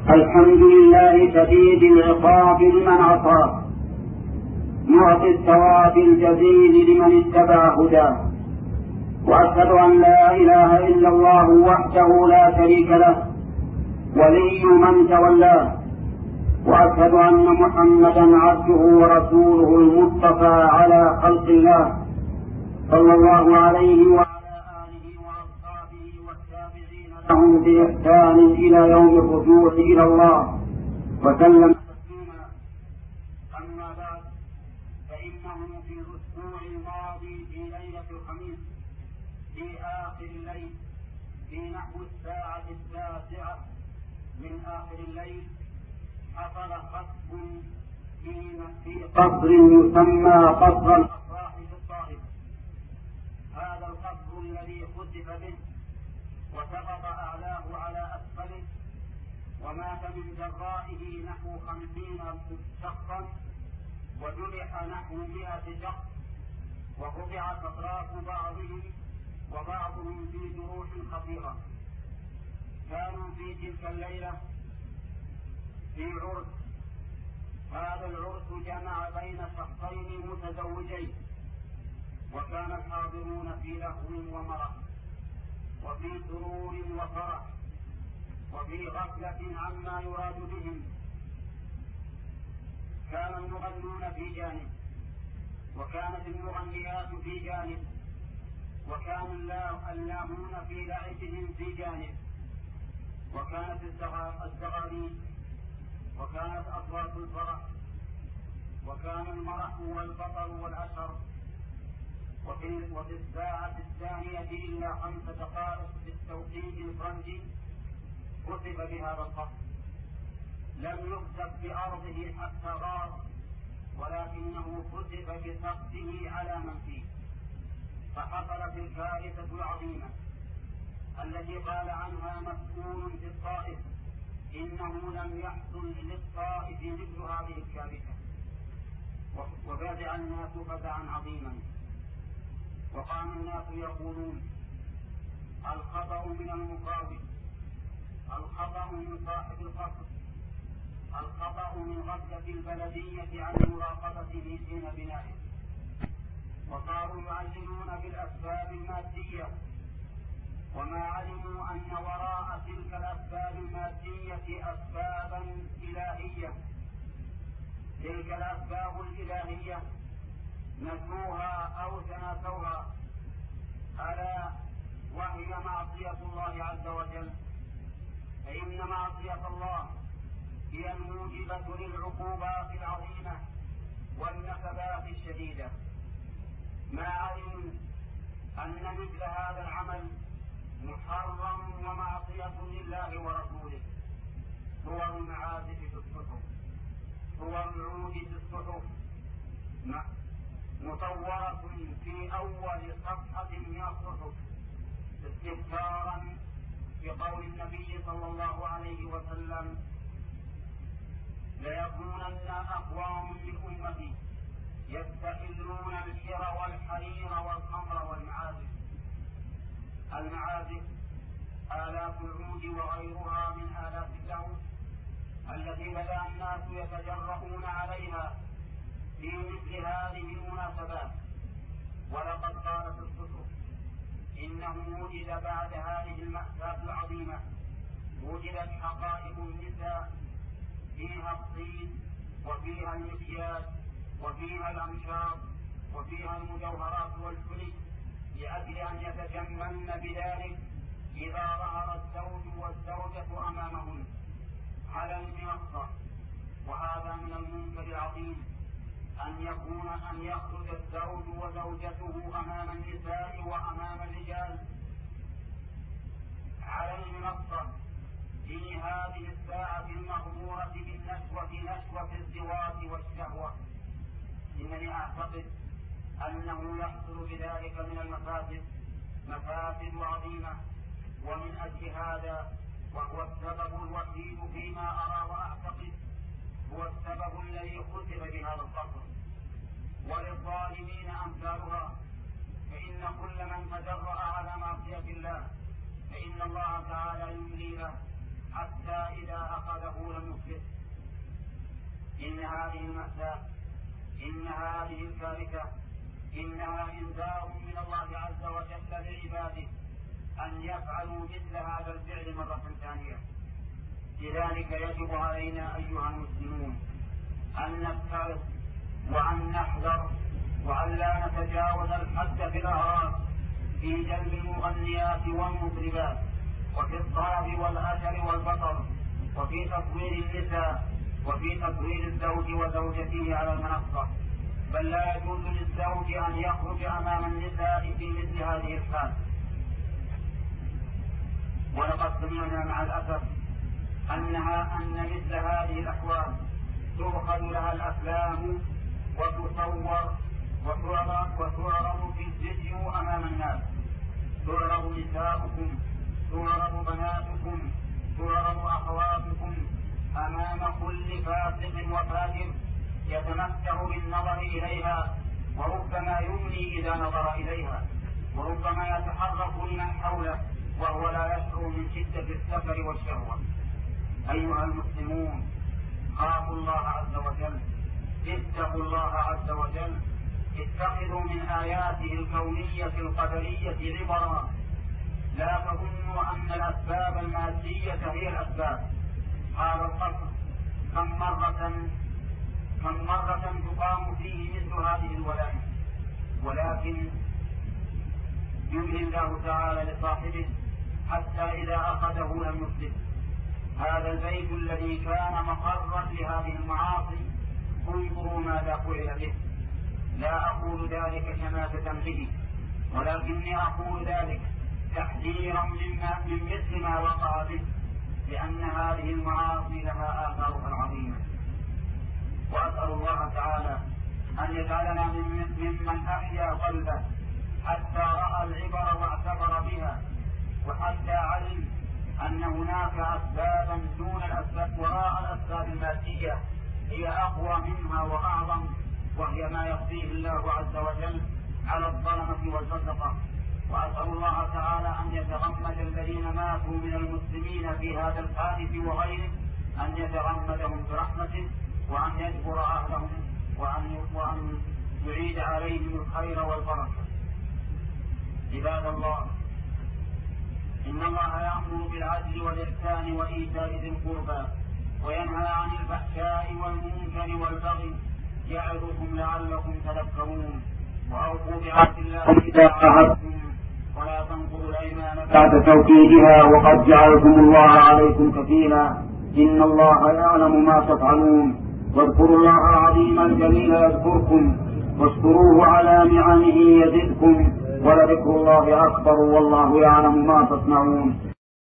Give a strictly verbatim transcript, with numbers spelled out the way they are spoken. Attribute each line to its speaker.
Speaker 1: الحمد لله شديد العقاب لمن عصاه، معطي الثواب الجزيل لمن اتبع هداه، وأشهد أن لا إله إلا الله وحده لا شريك له ولي من تولاه، وأشهد أن محمدا عبده ورسوله المصطفى على خلق الله صلى الله عليه وعلى آله وأصحابه والتابعين لهم بإحسان إلى يوم الرجوع إلى الله وسلم تسليما. أما بعد، فإنه في الأسبوع الماضي في ليلة الخميس في آخر الليل في نحو الساعة التاسعة من آخر الليل حصل خطف في قصر يسمى قصر الأفراح في الطائف. هذا القصر الذي خسف به وسقط أعلاه على أسفله، ومات من جرائه نحو خمسين شخصا، وجرح نحو مئة شخص، وقطعت أطراف بعضهم وبعضهم في جروح خطيرة. كانوا في تلك الليلة في عرس. هذا العرس جمع بين شخصين متزوجين، وكان الحاضرون في لهو ومرح، وفي سرور وفرح، وفي غفلة عما يراد بهم. كان المغنون في جانب، وكانت المغنيات في جانب، وكان اللاهون في لعبهم في جانب، وكانت الزغاريد، وكانت أصوات الفرح، وكان المرح والبطر والعشر. وفي الساعة الثانية إلا خمس دقائق بالتوقيت الفرنسي خسف بهذا القصر. لم يخسف بأرضه حتى غار، ولكنه خسف بسقفه على من فيه. فحصلت الكارثة العظيمة التي قال عنها مسؤول في الطائف إنه لم يحصل للطائف مثل هذه الكارثة. وفزع الناس فزعا عظيما، وقام الناس يقولون: الخطأ من المقاوم، الخطأ من صاحب القصر، الخطأ من غفلة البلدية عن مراقبته حين بنائه. وصاروا يعلمون بالأسباب المادية، وما علموا أن وراء تلك الأسباب المادية أسبابا إلهية. تلك الأسباب الإلهية نسوها أو تناسوها، ألا وهي معصية الله عز وجل. فإن معصية الله هي الموجبة للعقوبات العظيمة والنكبات الشديدة. ما علموا أن مثل هذا العمل محرم ومعصية لله ورسوله. صور المعازف في الصحف، صور العود في الصحف مصورة في أول صفحة من الصحف استذكارا بقول النبي صلى الله عليه وسلم: ليكونن أقوام من أمتي يستحلون الحر والحرير والخمر والمعازف. المعازف آلات العود وغيرها من آلات اللهو التي بدأ الناس يتجرؤون عليها في مثل هذه المناسبات. ولقد قالت الكتب إنه وجد بعد هذه المأساة العظيمة وجدت حقائب النساء فيها الطين وفيها المكياج وفيها الأنشاط وفيها المجوهرات والحلي، لأجل أن يتجملن بذلك إذا ظهر الزوج والزوجة أمامهن على المنصة. وهذا من المنكر العظيم أن يكون أن يخرج الزوج وزوجته أمام النساء وأمام الرجال على المنصة في هذه الساعة المغمورة بالنشوة، نشوة الزواج والشهوة. إنني أعتقد أنه يحصل بذلك من المفاسد مفاسد عظيمة. ومن أجل هذا، وهو السبب الوحيد فيما أرى وأعتقد، هو السبب الذي خسف بهذا القصر. وللظالمين أمثالها، فإن كل من تجرأ على معصية الله فإن الله تعالى يملي له حتى إذا أخذه إن هذه المأساة إن هذه الكارثة إنها إنذار من الله عز وجل لعباده أن يفعلوا مثل هذا الفعل مرة ثانية. لذلك يجب علينا أيها المسلمون أن نبتعد وأن نحذر وأن لا نتجاوز الحد في الأعراض في جلب المغنيات والمطربات وفي الضرب والأجل والبطر وفي تصوير النساء وفي تصوير الزوج وزوجته على المنصة، بل لا يجوز للزوج أن يخرج أمام النساء في مثل هذه الحال. ولقد سمعنا مع الأسف أنها أن مثل هذه الأحوال تؤخذ لها الأفلام وتصور وتعرض وتعرض في الفيديو أمام الناس، تعرض نساؤكم، تعرض بناتكم، تعرض أخواتكم أمام كل فاسق وفاجر يتمتع بالنظر إليها، وربما يمني إذا نظر إليها، وربما يتحرك لمن حوله وهو لا يشعر من شدة السفر والشهوة. أيها المسلمون، خافوا الله عز وجل، اتقوا الله عز وجل، اتخذوا من آياته الكونية القدرية عبرا، لا تظنوا أن الأسباب المادية هي الأسباب. قال القصر كم مرة كم مرة تقام فيه مثل هذه الولائم، ولكن يملي الله تعالى لصاحبه حتى إذا أخذه لم يفلت. هذا البيت الذي كان مقرا لهذه المعاصي انظروا ماذا فعل به. لا أقول ذلك شماتة به، ولكني أقول ذلك تحذيرا مما من مثل ما وقع به، لأن هذه المعاصي لها آثارها العظيمة. وأسأل الله تعالى أن يجعلنا ممن أحيا قلبه حتى رأى العبر واعتبر بها، وحتى علم أن هناك أسبابا دون الأسباب وراء الأسباب المادية هي أقوى منها وأعظم، وهي ما يقضيه الله عز وجل على الظلمة والفسقة. وأسأل الله تعالى أن يتغمد الذين ماتوا من المسلمين في هذا الحادث وغيره، أن يتغمدهم برحمته، وأن يجبر أهلهم، وأن وأن يعيد عليهم الخير والبركة. عباد الله، إن الله يأمر بالعدل والإحسان وإيتاء ذي القربى وينهى عن الفحشاء والمنكر والبغي يعظكم لعلكم تذكرون. وأوفوا بعهد الله إذا عاهدتم ولا تنقضوا الأيمان بعد توكيدها وقد جعلكم الله عليكم كفيلا إن الله يعلم ما تفعلون. واذكروا الله العظيم الجليل يذكركم واشكروه على نعمه يزدكم ولذكر الله أكبر والله يعلم ما تصنعون.